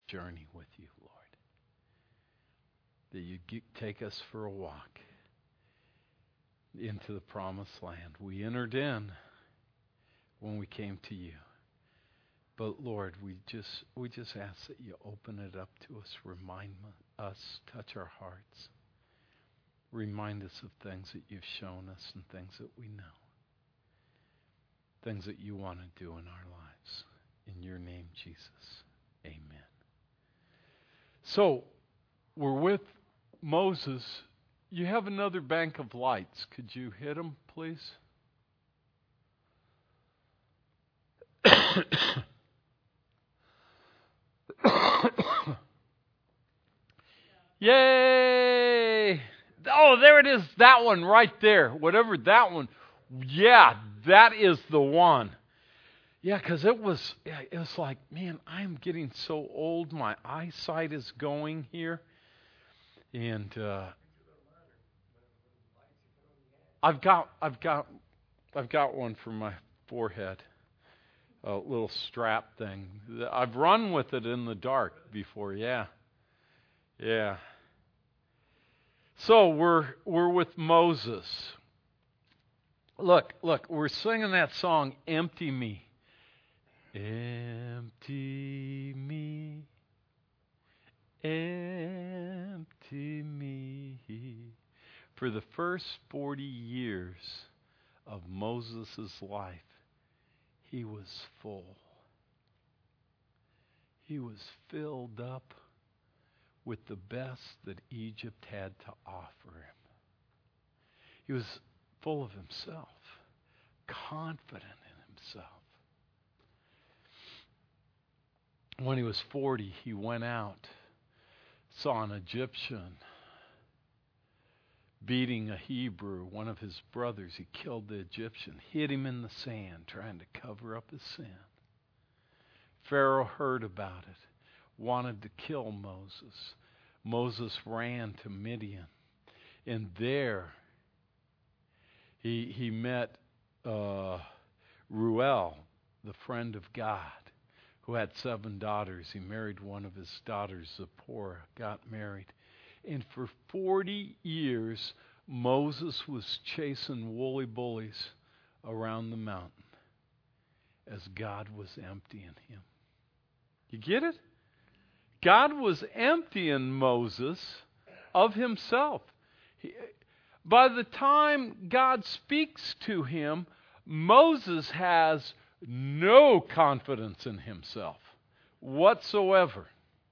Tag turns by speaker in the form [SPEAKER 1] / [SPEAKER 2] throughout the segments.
[SPEAKER 1] journey with you, Lord. That you take us for a walk into the promised land. We entered in when we came to you. But Lord, we just ask that you open it up to us, remind us, touch our hearts. Remind us of things that you've shown us and things that we know. Things that you want to do in our lives. In your name, Jesus. Amen. So, we're with Moses. You have another bank of lights. Could you hit them, please? Yay! Oh, there it is. That one right there. Whatever that one. Yeah, that is the one. Yeah, because it was like, man, I'm getting so old. My eyesight is going here. And I've got one for my forehead. A little strap thing. I've run with it in the dark before. Yeah. So we're with Moses. Look, we're singing that song, Empty Me. Empty me, empty me. For the first 40 years of Moses' life, he was full. He was filled up with the best that Egypt had to offer him. He was full of himself, confident in himself. When he was 40, he went out, saw an Egyptian beating a Hebrew, one of his brothers. He killed the Egyptian, hid him in the sand, trying to cover up his sin. Pharaoh heard about it, wanted to kill Moses. Moses ran to Midian, and there he met Reuel, the friend of God, who had 7 daughters. He married one of his daughters, Zipporah, got married. And for 40 years, Moses was chasing woolly bullies around the mountain as God was emptying him. You get it? God was emptying Moses of himself. By the time God speaks to him, Moses has no confidence in himself whatsoever.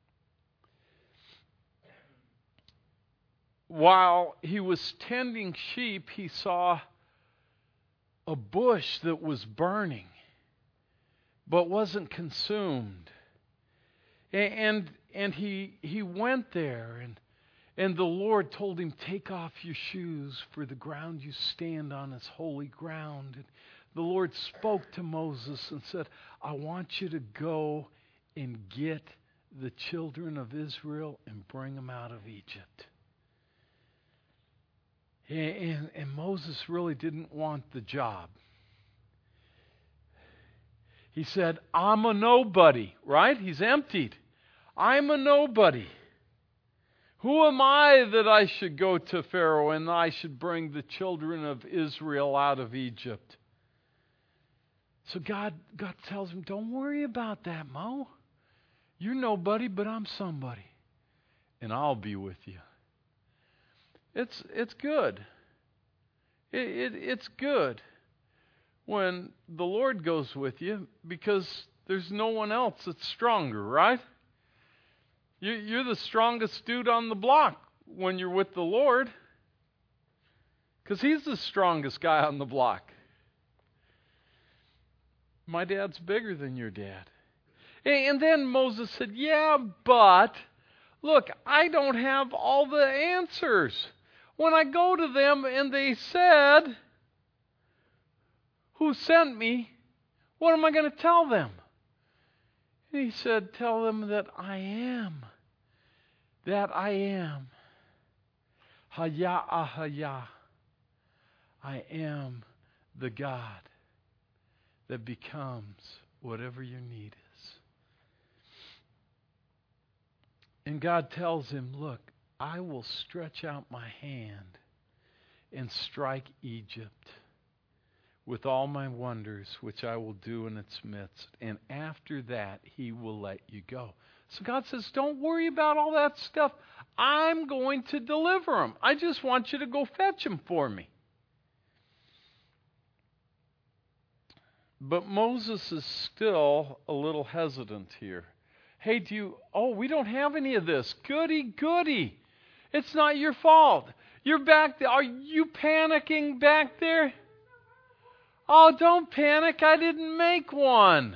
[SPEAKER 1] While he was tending sheep, he saw a bush that was burning but wasn't consumed. And he went there, and the Lord told him, take off your shoes, for the ground you stand on is holy ground. And the Lord spoke to Moses and said, I want you to go and get the children of Israel and bring them out of Egypt. And Moses really didn't want the job. He said, I'm a nobody, right? He's emptied. I'm a nobody. Who am I that I should go to Pharaoh and I should bring the children of Israel out of Egypt? So God tells him, don't worry about that, Mo. You're nobody, but I'm somebody. And I'll be with you. It's good. It's good when the Lord goes with you, because there's no one else that's stronger, right? You're the strongest dude on the block when you're with the Lord, because He's the strongest guy on the block. My dad's bigger than your dad. And then Moses said, yeah, but look, I don't have all the answers. When I go to them and they said, who sent me? What am I going to tell them? And he said, tell them that I am. That I am. Haya ahaya. I am the God that becomes whatever your need is. And God tells him, look, I will stretch out my hand and strike Egypt with all my wonders, which I will do in its midst. And after that, he will let you go. So God says, don't worry about all that stuff. I'm going to deliver them. I just want you to go fetch them for me. But Moses is still a little hesitant here. Hey, we don't have any of this. Goody, goody. It's not your fault. You're back there. Are you panicking back there? Oh, don't panic. I didn't make one.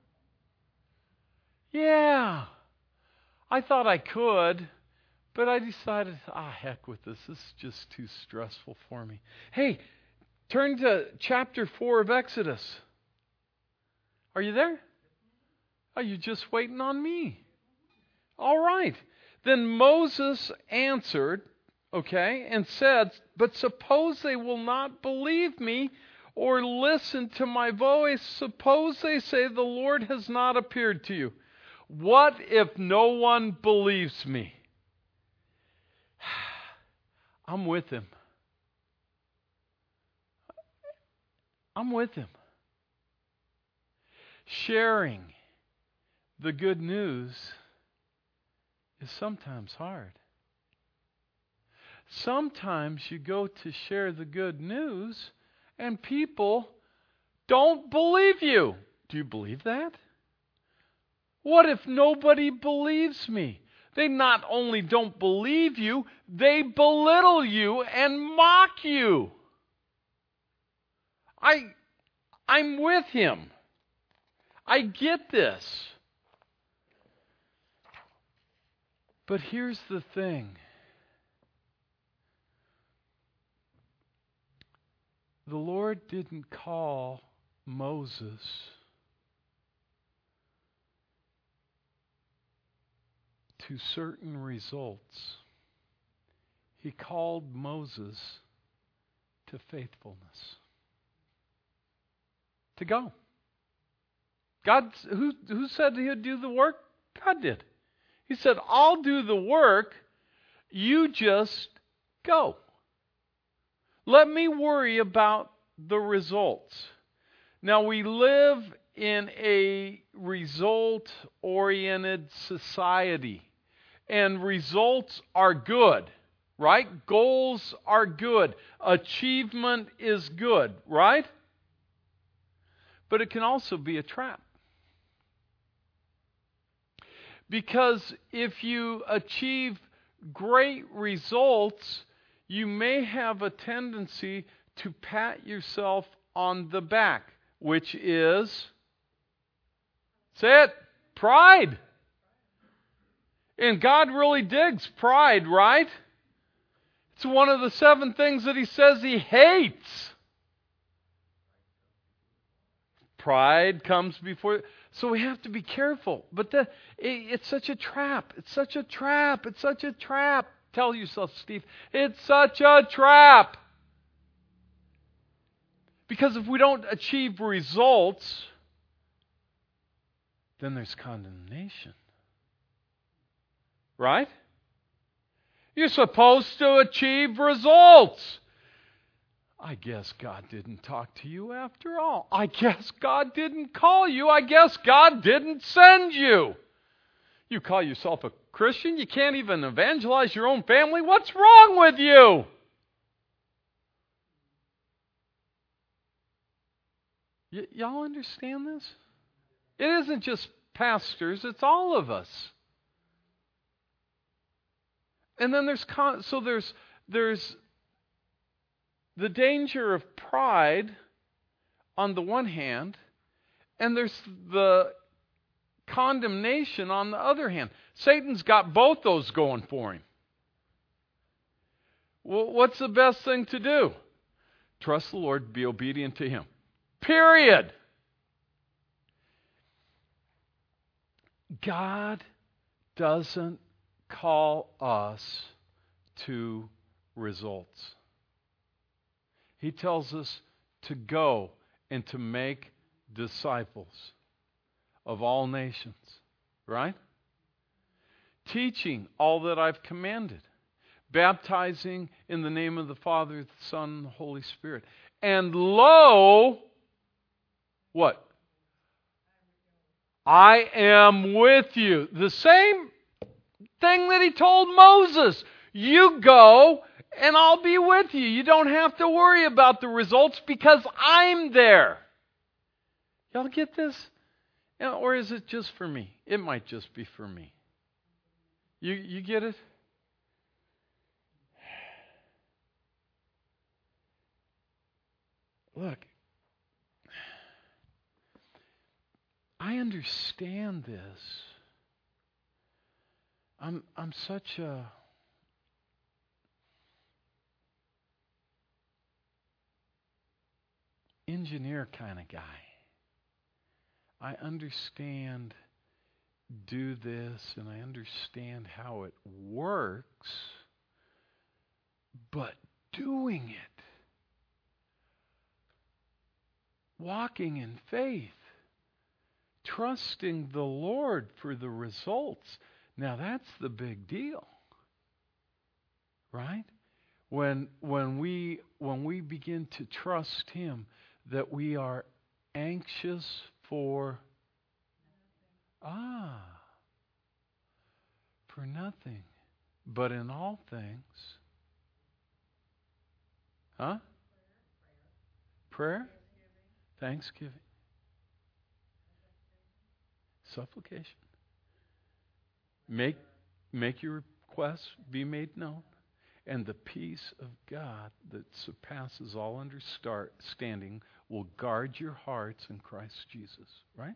[SPEAKER 1] Yeah. I thought I could, but I decided, heck with this. This is just too stressful for me. Hey, turn to chapter 4 of Exodus. Are you there? Are you just waiting on me? All right. Then Moses answered, and said, but suppose they will not believe me or listen to my voice. Suppose they say the Lord has not appeared to you. What if no one believes me? I'm with him. I'm with him. Sharing the good news is sometimes hard. Sometimes you go to share the good news and people don't believe you. Do you believe that? What if nobody believes me? They not only don't believe you, they belittle you and mock you. I'm with him. I get this. But here's the thing. The Lord didn't call Moses to certain results. He called Moses to faithfulness. To go. God, who said he would do the work? God did. He said, I'll do the work, you just go. Let me worry about the results. Now, we live in a result-oriented society, and results are good, right? Goals are good. Achievement is good, right? But it can also be a trap. Because if you achieve great results, you may have a tendency to pat yourself on the back, which is, say it, pride. And God really digs pride, right? It's one of the 7 things that he says he hates. Pride comes before. So we have to be careful. But it's such a trap. It's such a trap. It's such a trap. Tell yourself, Steve, it's such a trap. Because if we don't achieve results, then there's condemnation. Right? You're supposed to achieve results. I guess God didn't talk to you after all. I guess God didn't call you. I guess God didn't send you. You call yourself a Christian? You can't even evangelize your own family? What's wrong with you? Y'all understand this? It isn't just pastors, it's all of us. And then there's the danger of pride on the one hand, and there's the condemnation on the other hand. Satan's got both those going for him. Well, what's the best thing to do? Trust the Lord, be obedient to him. Period. God doesn't call us to results. He tells us to go and to make disciples of all nations. Right? teaching all that I've commanded, baptizing in the name of the Father, the Son, and the Holy Spirit. And lo, what? I am with you. The same thing that he told Moses. You go and I'll be with you. You don't have to worry about the results because I'm there. Y'all get this? Or is it just for me? It might just be for me. You get it? Look, I understand this. I'm such a engineer kind of guy. I understand do this and I understand how it works, but doing it, walking in faith, trusting the Lord for the results. Now that's the big deal. Right? When we begin to trust Him, that we are anxious for for nothing, but in all things. Prayer, thanksgiving, supplication. Make your requests be made known, and the peace of God that surpasses all understanding will guard your hearts in Christ Jesus. Right?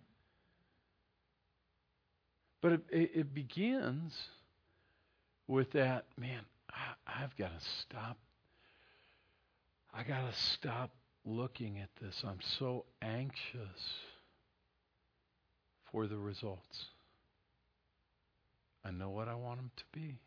[SPEAKER 1] But it begins with that, man, I've got to stop. I got to stop looking at this. I'm so anxious for the results. I know what I want them to be.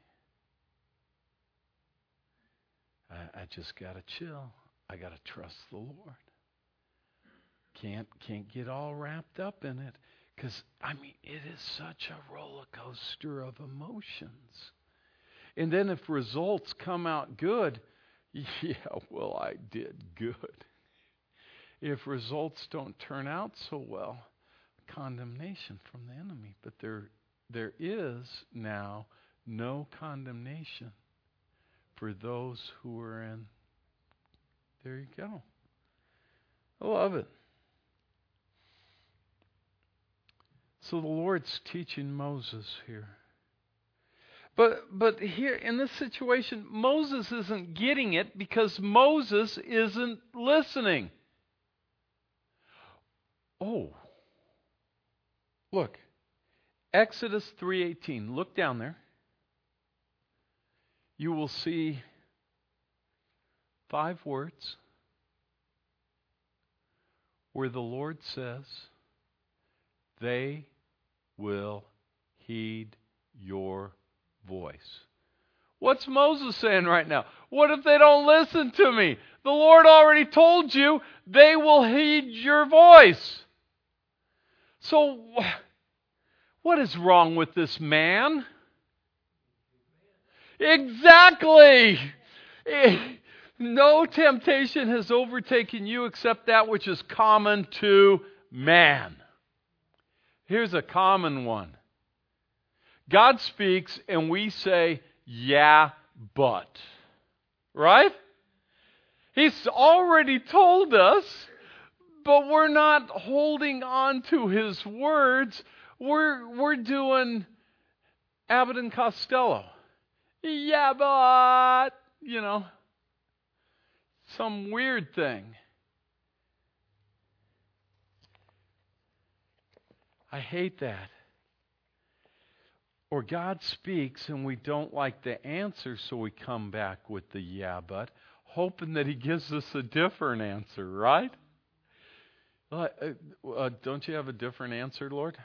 [SPEAKER 1] I just got to chill. I got to trust the Lord. Can't get all wrapped up in it. Because, it is such a roller coaster of emotions. And then if results come out good, yeah, well, I did good. If results don't turn out so well, condemnation from the enemy. But there is now no condemnation for those who are in. There you go. I love it. So the Lord's teaching Moses here. But here in this situation, Moses isn't getting it because Moses isn't listening. Oh. Look. Exodus 3:18. Look down there. You will see 5 words where the Lord says, they will heed your voice. What's Moses saying right now? What if they don't listen to me? The Lord already told you they will heed your voice. So, what is wrong with this man? Exactly! No temptation has overtaken you except that which is common to man. Here's a common one. God speaks and we say, yeah, but. Right? He's already told us, but we're not holding on to His words. We're doing Abbott and Costello. Yeah, but, some weird thing. I hate that. Or God speaks and we don't like the answer, so we come back with the yeah, but, hoping that He gives us a different answer, right? Don't you have a different answer, Lord?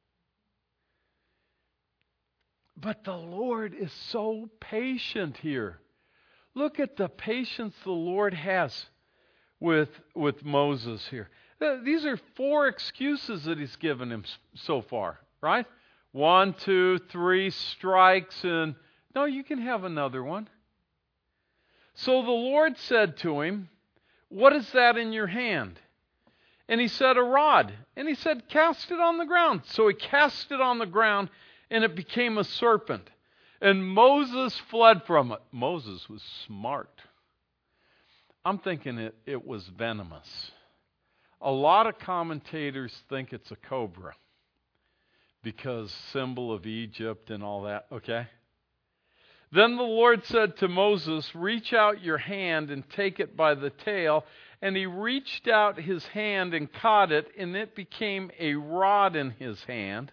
[SPEAKER 1] But the Lord is so patient here. Look at the patience the Lord has with Moses here. These are 4 excuses that He's given him so far, right? 1, 2, 3 strikes, and no, you can have another one. So the Lord said to him, what is that in your hand? And he said, a rod. And he said, cast it on the ground. So he cast it on the ground, and it became a serpent. And Moses fled from it. Moses was smart. I'm thinking it was venomous. A lot of commentators think it's a cobra because symbol of Egypt and all that, okay? Then the Lord said to Moses, reach out your hand and take it by the tail. And he reached out his hand and caught it, and it became a rod in his hand,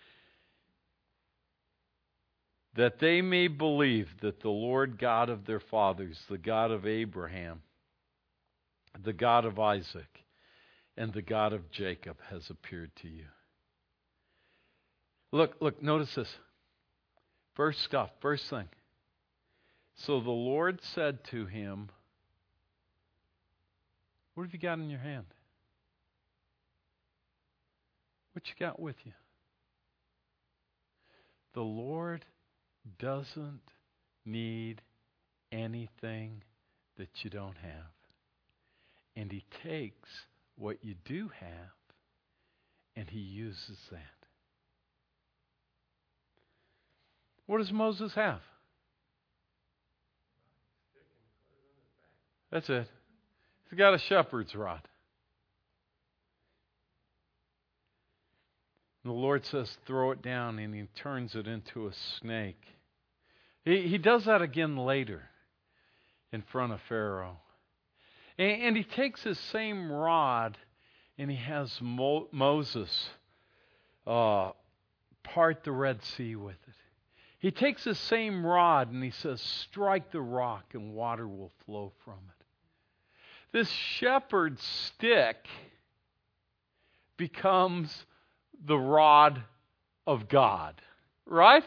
[SPEAKER 1] that they may believe that the Lord God of their fathers, the God of Abraham, the God of Isaac, and the God of Jacob has appeared to you. Look, notice this. First thing. So the Lord said to him, what have you got in your hand? What you got with you? The Lord doesn't need anything that you don't have. And He takes what you do have and He uses that. What does Moses have? That's it. He's got a shepherd's rod. The Lord says, throw it down, and He turns it into a snake. He does that again later in front of Pharaoh. And He takes his same rod, and He has Moses part the Red Sea with it. He takes the same rod, and He says, strike the rock, and water will flow from it. This shepherd's stick becomes the rod of God, right?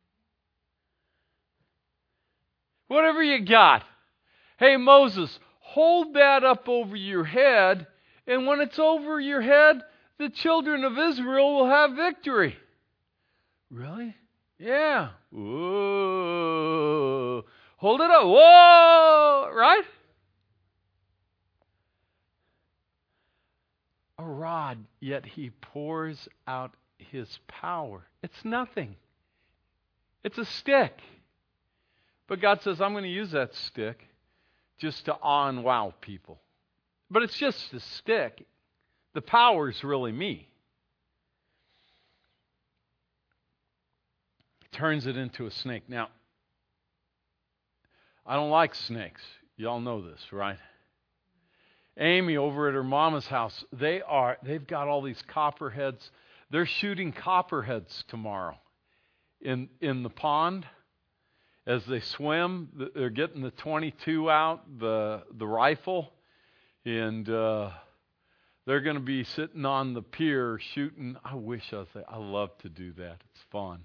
[SPEAKER 1] Whatever you got. Hey, Moses, hold that up over your head, and when it's over your head, the children of Israel will have victory. Really? Yeah. Whoa. Hold it up. Whoa. Right? A rod, yet He pours out His power. It's nothing. It's a stick. But God says, I'm going to use that stick just to awe and wow people. But it's just a stick. The power's really me. He turns it into a snake. Now, I don't like snakes. Y'all know this, right? Amy over at her mama's house, they've got all these copperheads. They're shooting copperheads tomorrow in the pond as they swim. They're getting the .22 out, the rifle, and they're going to be sitting on the pier shooting. I love to do that. It's fun.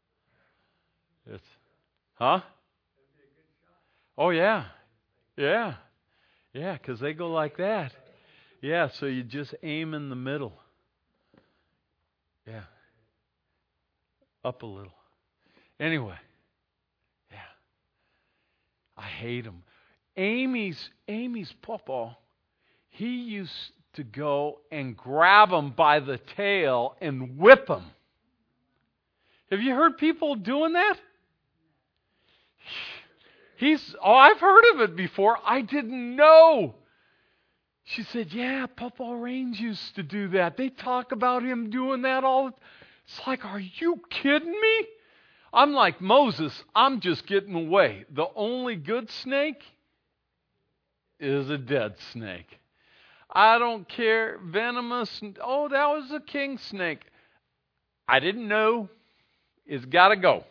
[SPEAKER 1] Huh? Oh yeah, yeah. Yeah, because they go like that. Yeah, so you just aim in the middle. Yeah. Up a little. Anyway. Yeah. I hate them. Amy's papa, he used to go and grab them by the tail and whip them. Have you heard people doing that? I've heard of it before. I didn't know. She said, yeah, Papa Raines used to do that. They talk about him doing that all the time. It's like, are you kidding me? I'm like, Moses, I'm just getting away. The only good snake is a dead snake. I don't care. Venomous. Oh, that was a king snake. I didn't know. It's got to go.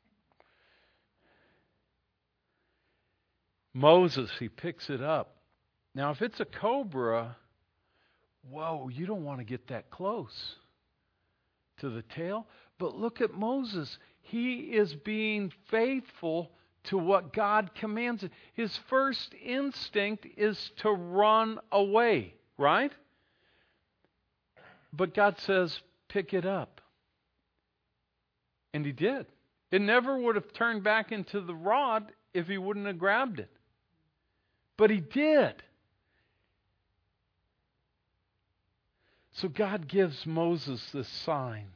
[SPEAKER 1] Moses, he picks it up. Now, if it's a cobra, whoa, you don't want to get that close to the tail. But look at Moses. He is being faithful to what God commands. His first instinct is to run away, right? But God says, pick it up. And he did. It never would have turned back into the rod if he wouldn't have grabbed it. But he did. So God gives Moses this sign.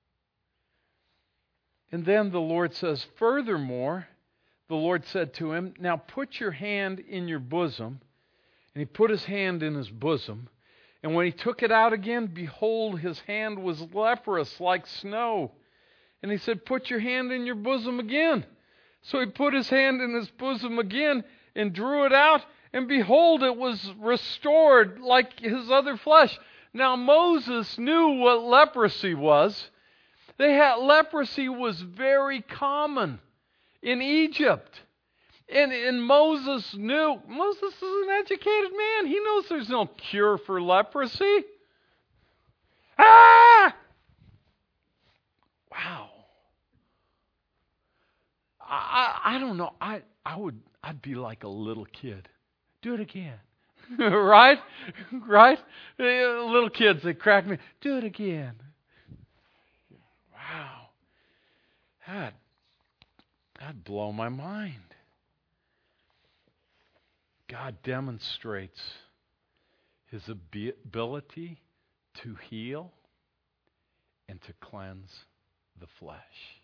[SPEAKER 1] And then the Lord says, furthermore, the Lord said to him, now put your hand in your bosom. And he put his hand in his bosom. And when he took it out again, behold, his hand was leprous like snow. And he said, put your hand in your bosom again. So he put his hand in his bosom again and drew it out. And behold, it was restored like his other flesh. Now Moses knew what leprosy was. Leprosy was very common in Egypt. And Moses knew. Moses is an educated man. He knows there's no cure for leprosy. Ah! Wow. I don't know. I'd be like a little kid. Do it again. Right? Right? Little kids, they crack me. Do it again. Wow. That'd blow my mind. God demonstrates His ability to heal and to cleanse the flesh.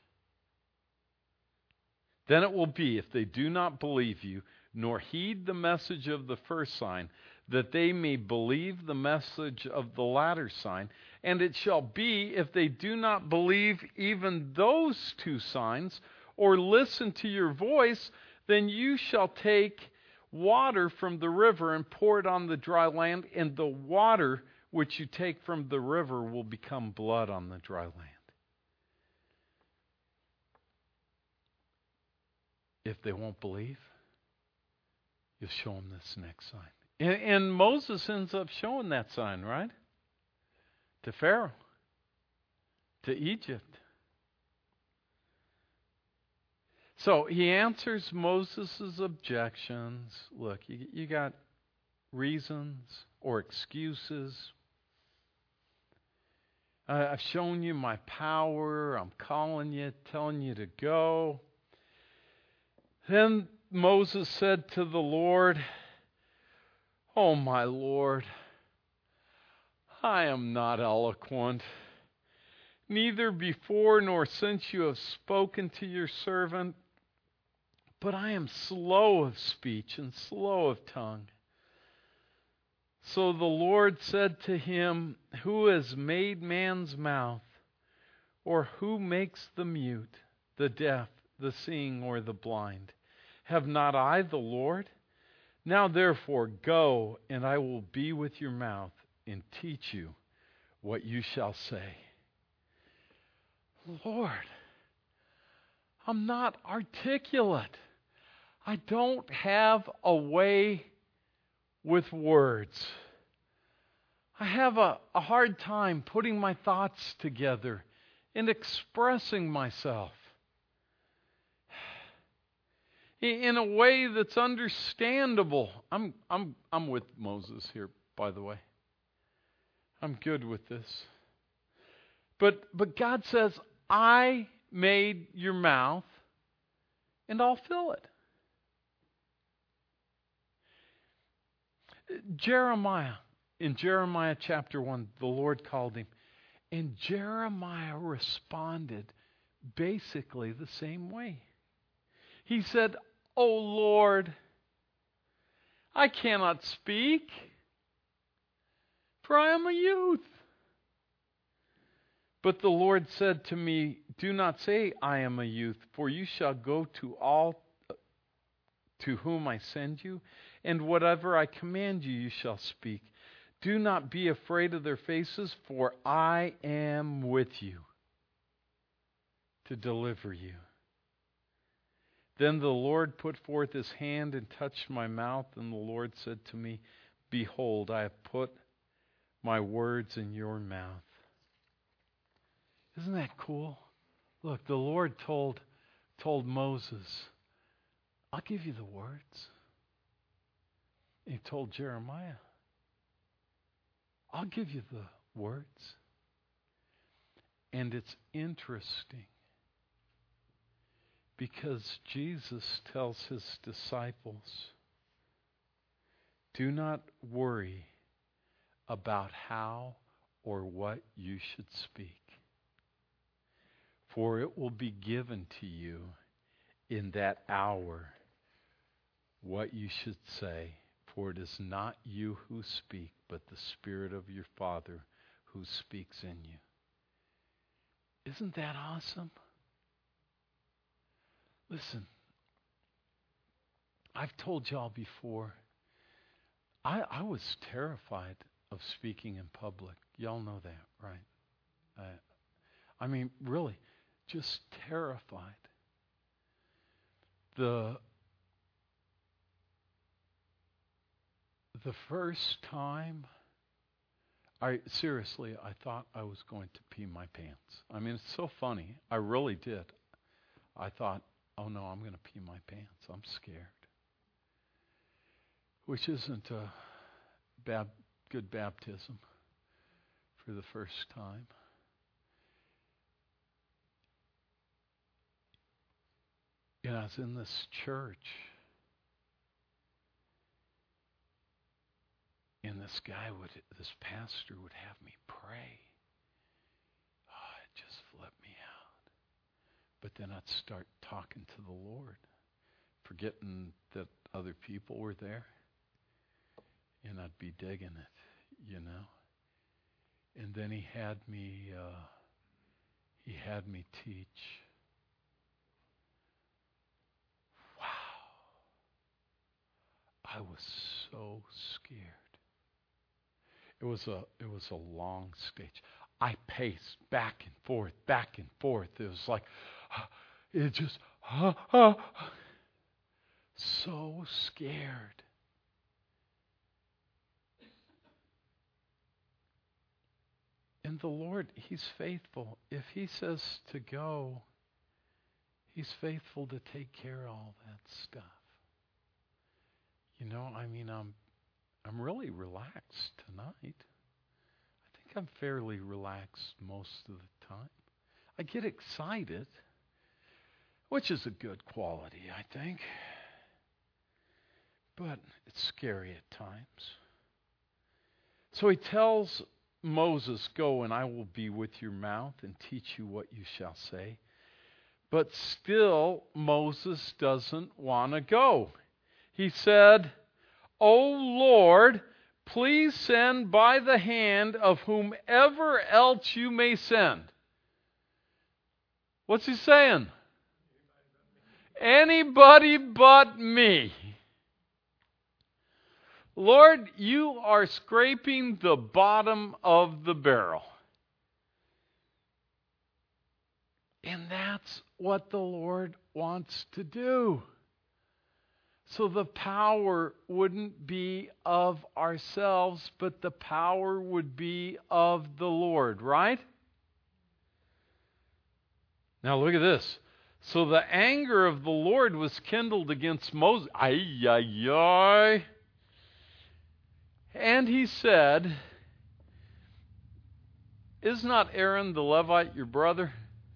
[SPEAKER 1] Then it will be, if they do not believe you, nor heed the message of the first sign, that they may believe the message of the latter sign. And it shall be, if they do not believe even those two signs, or listen to your voice, then you shall take water from the river and pour it on the dry land, and the water which you take from the river will become blood on the dry land. If they won't believe, you'll show them this next sign. And Moses ends up showing that sign, right? To Pharaoh. To Egypt. So he answers Moses' objections. Look, you got reasons or excuses. I've shown you my power. I'm calling you, telling you to go. Then Moses said to the Lord, "Oh, my Lord, I am not eloquent, neither before nor since you have spoken to your servant, but I am slow of speech and slow of tongue." So the Lord said to him, "Who has made man's mouth? Or who makes the mute, the deaf, the seeing, or the blind? Have not I the Lord? Now therefore go, and I will be with your mouth and teach you what you shall say." Lord, I'm not articulate. I don't have a way with words. I have a hard time putting my thoughts together and expressing myself in a way that's understandable. I'm with Moses here, by the way. I'm good with this. But God says, "I made your mouth, and I'll fill it." Jeremiah, in Jeremiah chapter 1, the Lord called him, and Jeremiah responded basically the same way. He said, "Oh Lord, I cannot speak, for I am a youth." But the Lord said to me, "Do not say, 'I am a youth,' for you shall go to all to whom I send you, and whatever I command you, you shall speak. Do not be afraid of their faces, for I am with you to deliver you." Then the Lord put forth his hand and touched my mouth, and the Lord said to me, "Behold, I have put my words in your mouth." Isn't that cool? Look, the Lord told Moses, "I'll give you the words." He told Jeremiah, "I'll give you the words." And it's interesting Because Jesus tells his disciples, do not worry about how or what you should speak, for it will be given to you in that hour what you should say, for it is not you who speak, but the Spirit of your Father who speaks in you. Isn't that awesome? Listen, I've told y'all before, I was terrified of speaking in public. Y'all know that, right? I mean, really, just terrified. The first time, I thought I was going to pee my pants. I mean, it's so funny. I really did. I thought, oh no, I'm going to pee my pants. I'm scared. Which isn't a good baptism for the first time. And I was in this church, and this pastor would have me pray. Oh, it just flipped me out. But then I'd start talking to the Lord, forgetting that other people were there. And I'd be digging it, you know. And then he had me teach. Wow. I was so scared. It was a long stage. I paced back and forth. It was like, it just, so scared. And the Lord, He's faithful. If He says to go, He's faithful to take care of all that stuff. You know, I mean, I'm really relaxed tonight. I think I'm fairly relaxed most of the time. I get excited, which is a good quality, I think. But it's scary at times. So He tells Moses, go and I will be with your mouth and teach you what you shall say. But still, Moses doesn't want to go. He said, O Lord, please send by the hand of whomever else you may send. What's he saying? Anybody but me. Lord, you are scraping the bottom of the barrel. And that's what the Lord wants to do. So the power wouldn't be of ourselves, but the power would be of the Lord, right? Now look at this. So the anger of the Lord was kindled against Moses. And he said, is not Aaron the Levite your brother?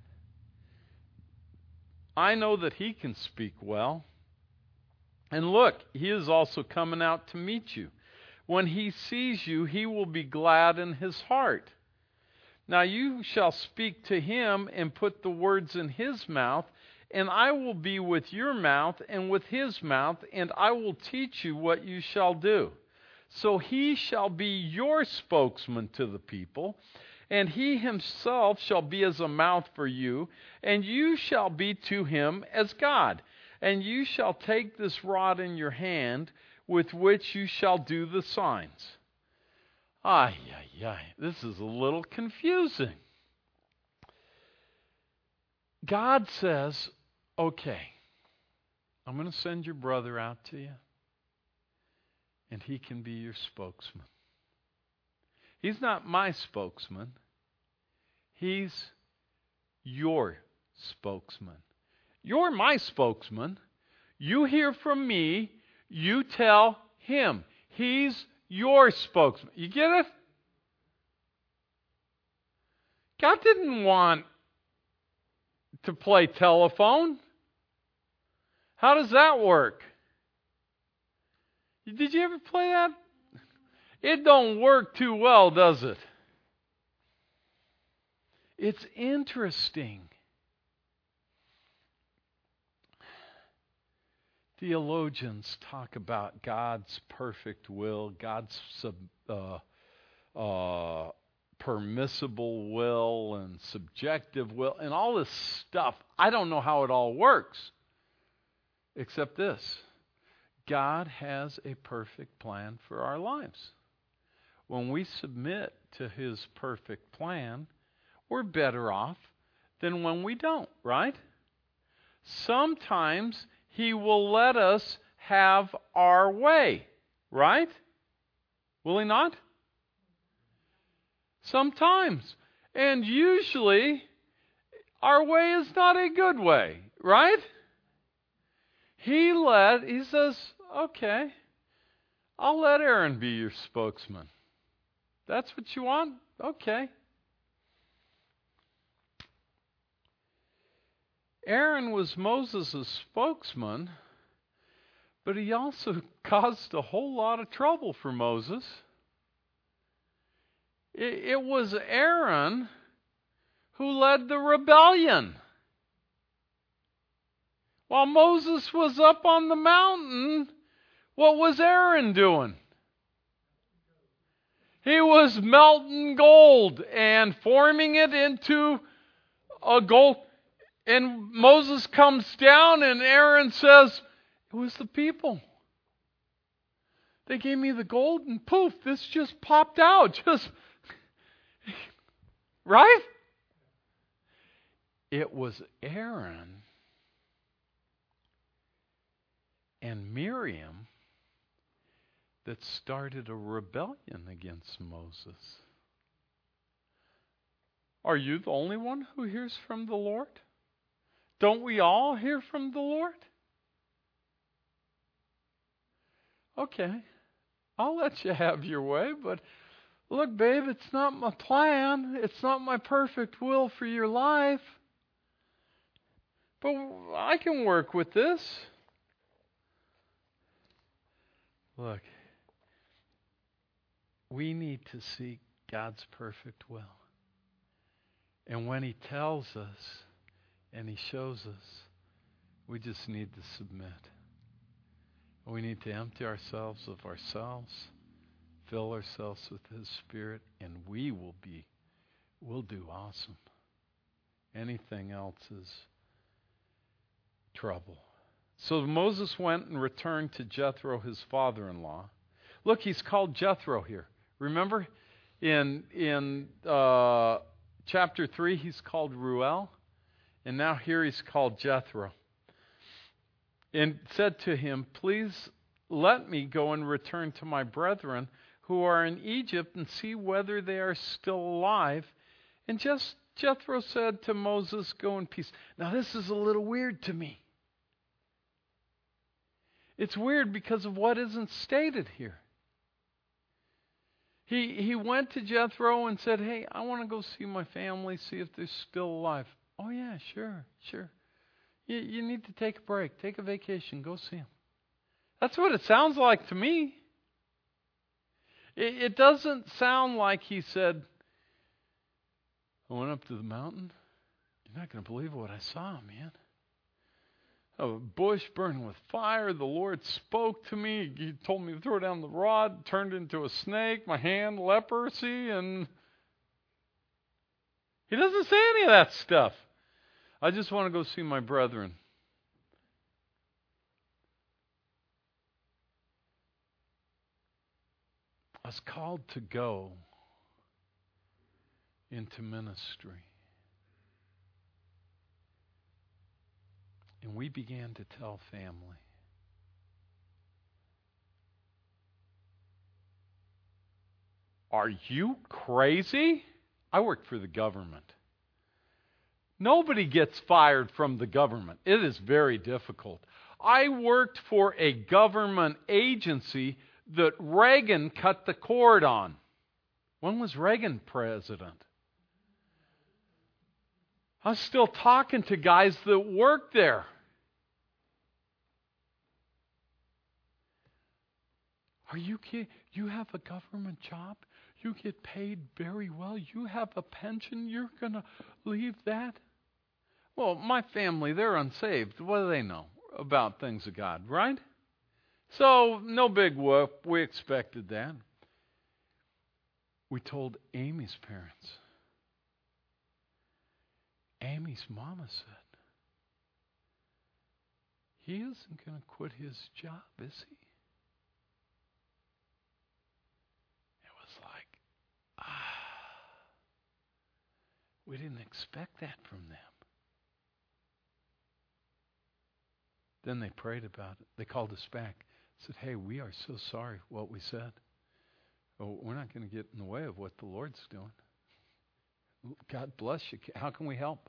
[SPEAKER 1] I know that he can speak well. And look, he is also coming out to meet you. When he sees you, he will be glad in his heart. Now you shall speak to him and put the words in his mouth, and I will be with your mouth and with his mouth, and I will teach you what you shall do. So he shall be your spokesman to the people, and he himself shall be as a mouth for you, and you shall be to him as God. And you shall take this rod in your hand, with which you shall do the signs. This is a little confusing. God says, okay, I'm going to send your brother out to you, and he can be your spokesman. He's not my spokesman. He's your spokesman. You're my spokesman. You hear from me. You tell him. He's your spokesman. You get it? God didn't want to play telephone. How does that work? Did you ever play that? It don't work too well, does it? It's interesting. Theologians talk about God's perfect will, God's permissible will and subjective will, and all this stuff. I don't know how it all works, except this. God has a perfect plan for our lives. When we submit to His perfect plan, we're better off than when we don't, right? Sometimes He will let us have our way, right? Will He not? Sometimes. And usually, our way is not a good way, right? He says, okay, I'll let Aaron be your spokesman. That's what you want? Okay. Aaron was Moses' spokesman, but he also caused a whole lot of trouble for Moses. It was Aaron who led the rebellion. While Moses was up on the mountain, what was Aaron doing? He was melting gold and forming it into a gold. And Moses comes down and Aaron says, it was the people. They gave me the gold and poof, this just popped out. Right? It was Aaron and Miriam that started a rebellion against Moses. Are you the only one who hears from the Lord? Don't we all hear from the Lord? Okay, I'll let you have your way, but look, babe, it's not my plan. It's not my perfect will for your life. But I can work with this. Look, we need to seek God's perfect will. And when He tells us and He shows us, we just need to submit. We need to empty ourselves of ourselves, fill ourselves with His Spirit, and we'll do awesome. Anything else is trouble. So Moses went and returned to Jethro, his father-in-law. Look, he's called Jethro here. Remember, in chapter 3, he's called Ruel, and now here he's called Jethro. And said to him, please let me go and return to my brethren who are in Egypt and see whether they are still alive. And Jethro said to Moses, go in peace. Now this is a little weird to me. It's weird because of what isn't stated here. He went to Jethro and said, hey, I want to go see my family, see if they're still alive. Oh yeah, sure. You need to take a break, take a vacation, go see them. That's what it sounds like to me. It doesn't sound like he said, I went up to the mountain. You're not going to believe what I saw, man. A bush burning with fire. The Lord spoke to me. He told me to throw down the rod, turned into a snake, my hand, leprosy, and he doesn't say any of that stuff. I just want to go see my brethren. I was called to go into ministry. And we began to tell family. Are you crazy? I worked for the government. Nobody gets fired from the government. It is very difficult. I worked for a government agency that Reagan cut the cord on. When was Reagan president? I was still talking to guys that worked there. Are you kidding? You have a government job? You get paid very well? You have a pension? You're going to leave that? Well, my family, they're unsaved. What do they know about things of God, right? So, no big whoop. We expected that. We told Amy's parents. Amy's mama said, he isn't going to quit his job, is he? It was like, we didn't expect that from them. Then they prayed about it. They called us back. Said, hey, we are so sorry for what we said. Oh, we're not going to get in the way of what the Lord's doing. God bless you. How can we help?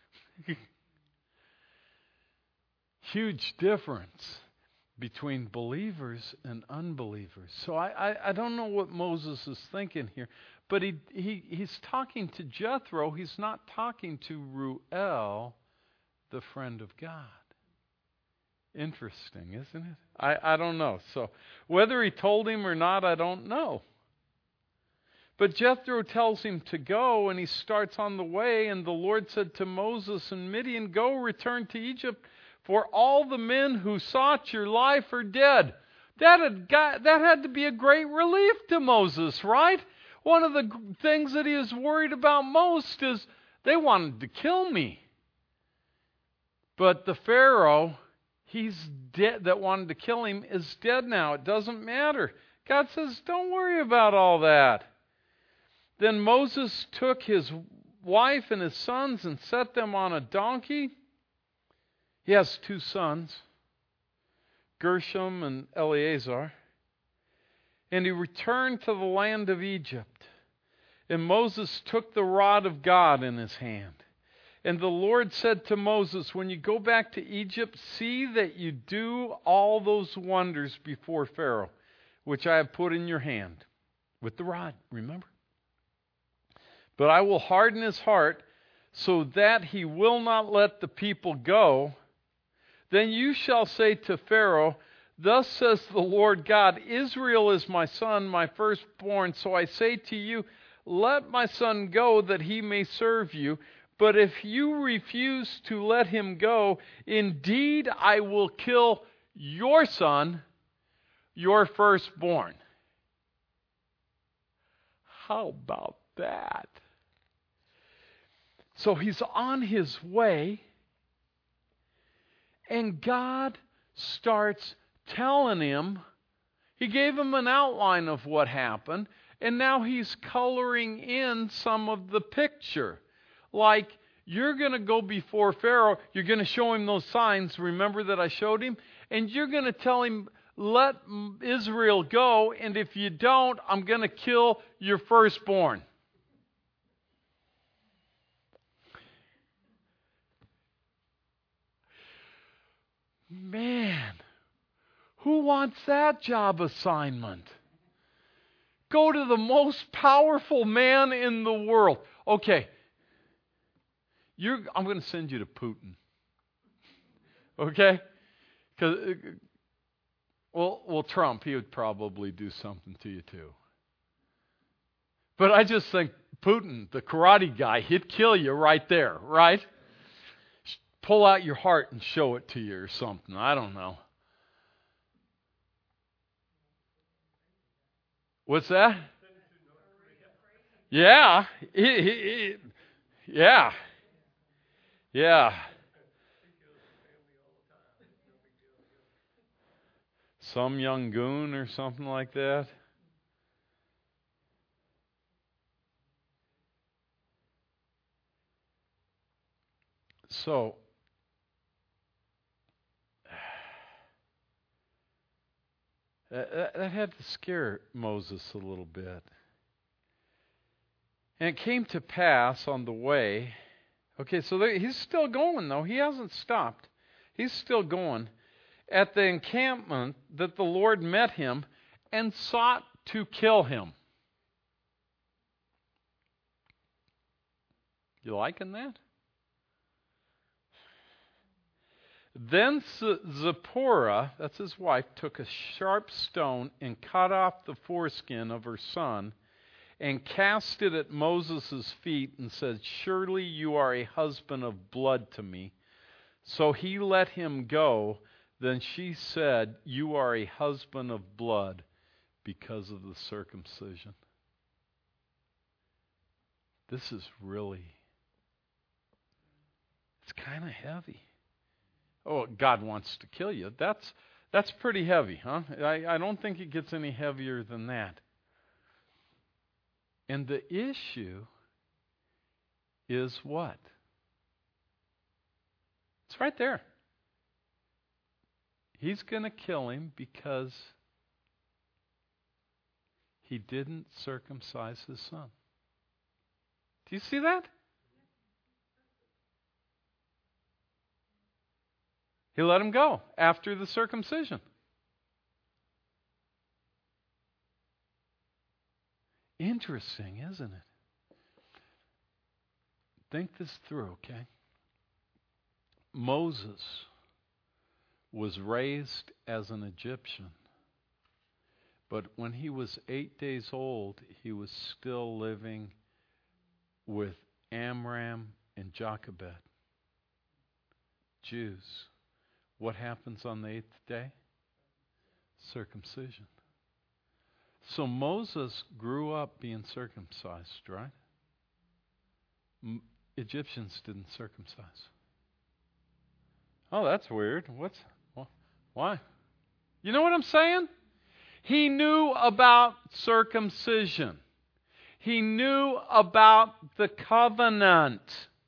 [SPEAKER 1] Huge difference between believers and unbelievers. So I don't know what Moses is thinking here, but he's talking to Jethro. He's not talking to Ruel, the friend of God. Interesting, isn't it? I don't know. So whether he told him or not, I don't know. But Jethro tells him to go, and he starts on the way. And the Lord said to Moses and Midian, go return to Egypt, for all the men who sought your life are dead. That had to be a great relief to Moses, right? One of the things that he is worried about most is they wanted to kill me. But the Pharaoh, he's dead, that wanted to kill him, is dead now. It doesn't matter. God says, don't worry about all that. Then Moses took his wife and his sons and set them on a donkey. He has 2 sons, Gershom and Eleazar. And he returned to the land of Egypt. And Moses took the rod of God in his hand. And the Lord said to Moses, when you go back to Egypt, see that you do all those wonders before Pharaoh, which I have put in your hand, with the rod, remember? But I will harden his heart so that he will not let the people go. Then you shall say to Pharaoh, thus says the Lord God, Israel is my son, my firstborn. So I say to you, let my son go that he may serve you. But if you refuse to let him go, indeed I will kill your son, your firstborn. How about that? So he's on his way, and God starts telling him, he gave him an outline of what happened, and now he's coloring in some of the picture. Like, you're going to go before Pharaoh, you're going to show him those signs, remember that I showed him? And you're going to tell him, let Israel go, and if you don't, I'm going to kill your firstborn. Man, who wants that job assignment? Go to the most powerful man in the world. Okay, I'm going to send you to Putin. Okay? Because, well, Trump, he would probably do something to you too. But I just think Putin, the karate guy, he'd kill you right there, right? Pull out your heart and show it to you or something. I don't know. What's that? Yeah. Yeah. Yeah. Some young goon or something like that. So, that had to scare Moses a little bit. And it came to pass on the way. Okay, so he's still going, though. He hasn't stopped. He's still going. At the encampment that the Lord met him and sought to kill him. You liking that? Then Zipporah, that's his wife, took a sharp stone and cut off the foreskin of her son and cast it at Moses' feet and said, "Surely you are a husband of blood to me." So he let him go. Then she said, "You are a husband of blood because of the circumcision." This is really, it's kind of heavy. Oh, God wants to kill you. That's pretty heavy, huh? I don't think it gets any heavier than that. And the issue is what? It's right there. He's going to kill him because he didn't circumcise his son. Do you see that? He let him go after the circumcision. Interesting, isn't it? Think this through, okay? Moses was raised as an Egyptian, but when he was 8 days old, he was still living with Amram and Jochebed, Jews. What happens on the 8th day? Circumcision. So Moses grew up being circumcised, right? Egyptians didn't circumcise. Oh, that's weird. Why? You know what I'm saying? He knew about circumcision. He knew about the covenant.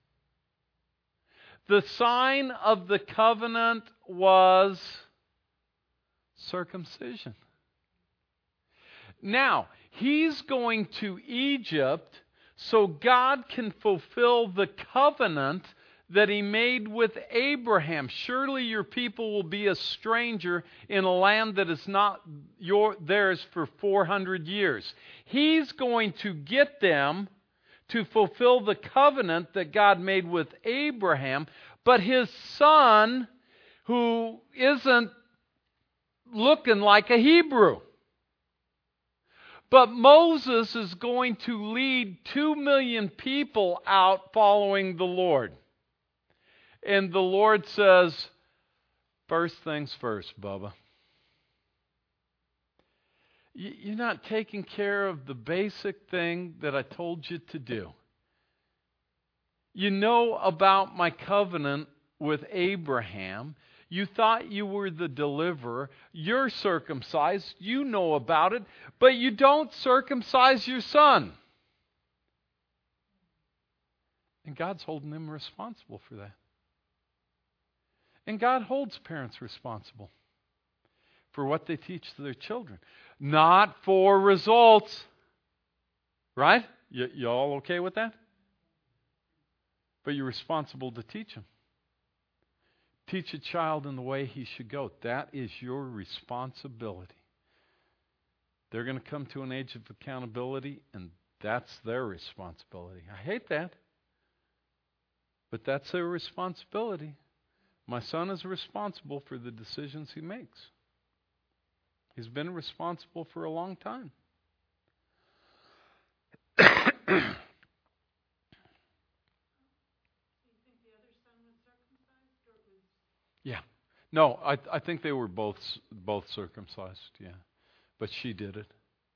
[SPEAKER 1] The sign of the covenant was circumcision. Now, he's going to Egypt so God can fulfill the covenant that he made with Abraham. Surely your people will be a stranger in a land that is not theirs for 400 years. He's going to get them to fulfill the covenant that God made with Abraham, but his son, who isn't looking like a Hebrew. But Moses is going to lead 2 million people out following the Lord. And the Lord says, first things first, Bubba. You're not taking care of the basic thing that I told you to do. You know about my covenant with Abraham. You thought you were the deliverer. You're circumcised. You know about it. But you don't circumcise your son. And God's holding them responsible for that. And God holds parents responsible for what they teach to their children. Not for results. Right? You all okay with that? But you're responsible to teach them. Teach a child in the way he should go. That is your responsibility. They're going to come to an age of accountability, and that's their responsibility. I hate that. But that's their responsibility. My son is responsible for the decisions he makes. He's been responsible for a long time. Yeah. No, I think they were both circumcised, yeah. But she did it.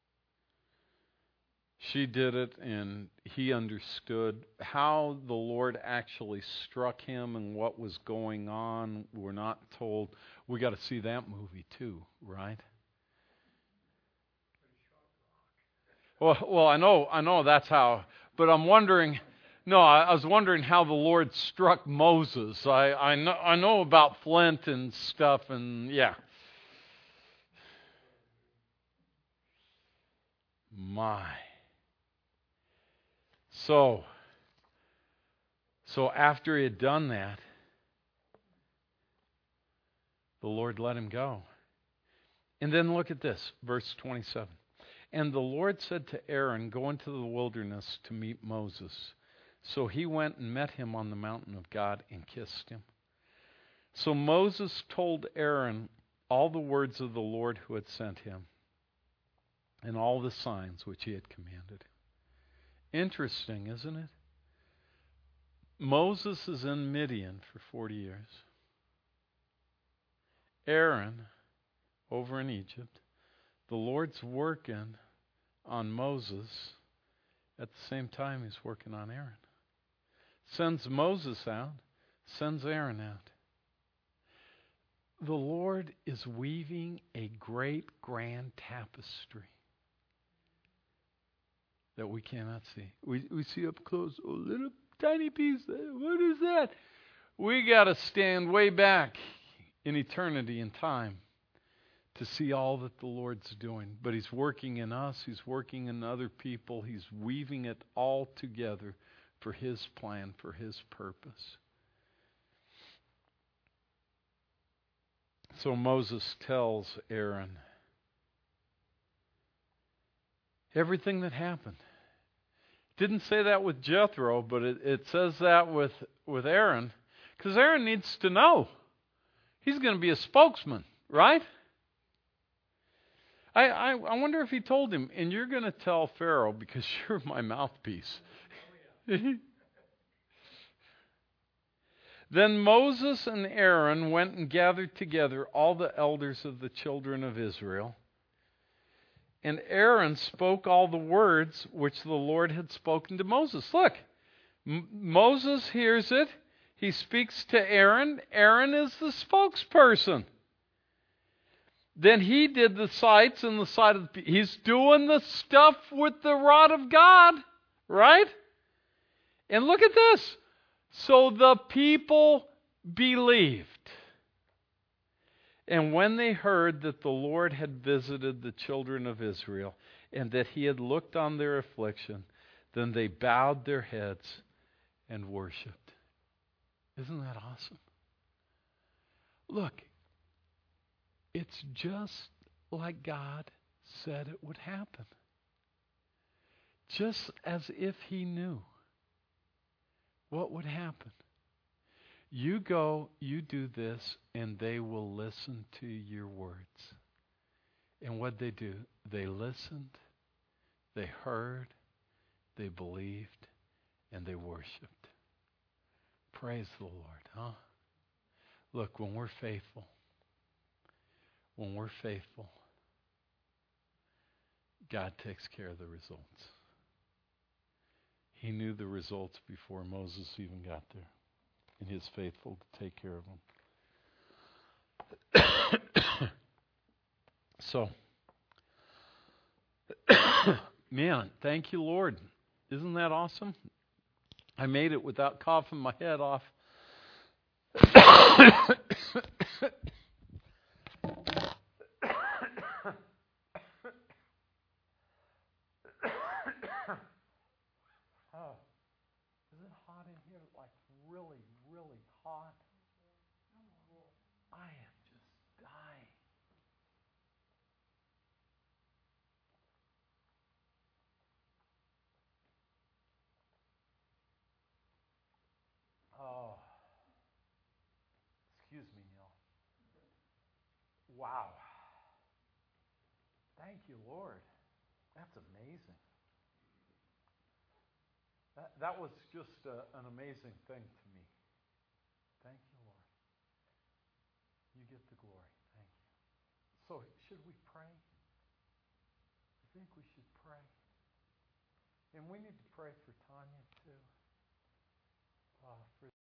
[SPEAKER 1] She did it, and he understood how the Lord actually struck him and what was going on. We're not told. We got to see that movie too, right? Well, I know that's how, but I'm wondering. No, I was wondering how the Lord struck Moses. I know about flint and stuff, and yeah. My. So after he had done that, the Lord let him go. And then look at this, verse 27. And the Lord said to Aaron, "Go into the wilderness to meet Moses." So he went and met him on the mountain of God and kissed him. So Moses told Aaron all the words of the Lord who had sent him, and all the signs which he had commanded him. Interesting, isn't it? Moses is in Midian for 40 years. Aaron over in Egypt. The Lord's working on Moses at the same time he's working on Aaron. Sends Moses out, sends Aaron out. The Lord is weaving a great grand tapestry that we cannot see. We see up close, a little tiny piece. What is that? We got to stand way back in eternity and time to see all that the Lord's doing. But He's working in us. He's working in other people. He's weaving it all together for His plan, for His purpose. So Moses tells Aaron everything that happened. Didn't say that with Jethro, but it says that with Aaron, because Aaron needs to know. He's going to be a spokesman, right? I wonder if he told him, and you're going to tell Pharaoh because you're my mouthpiece. Then Moses and Aaron went and gathered together all the elders of the children of Israel. And Aaron spoke all the words which the Lord had spoken to Moses. Look, Moses hears it. He speaks to Aaron. Aaron is the spokesperson. Then he did the sights and the sight of the people. He's doing the stuff with the rod of God, right? And look at this. So the people believed. And when they heard that the Lord had visited the children of Israel and that He had looked on their affliction, then they bowed their heads and worshiped. Isn't that awesome? Look, it's just like God said it would happen. Just as if He knew what would happen. You go, you do this, and they will listen to your words. And what they do, they listened, they heard, they believed, and they worshiped. Praise the Lord, huh? Look, when we're faithful, God takes care of the results. He knew the results before Moses even got there. And He's faithful to take care of them. So, man, thank you, Lord. Isn't that awesome? I made it without coughing my head off. Oh, is it hot in here? Like really, really hot? I am just dying. Oh, excuse me, Neil. Wow. Thank you, Lord. That's amazing. That was just an amazing thing to me. Thank you, Lord. You get the glory. Thank you. So, should we pray? I think we should pray. And we need to pray for Tanya, too. For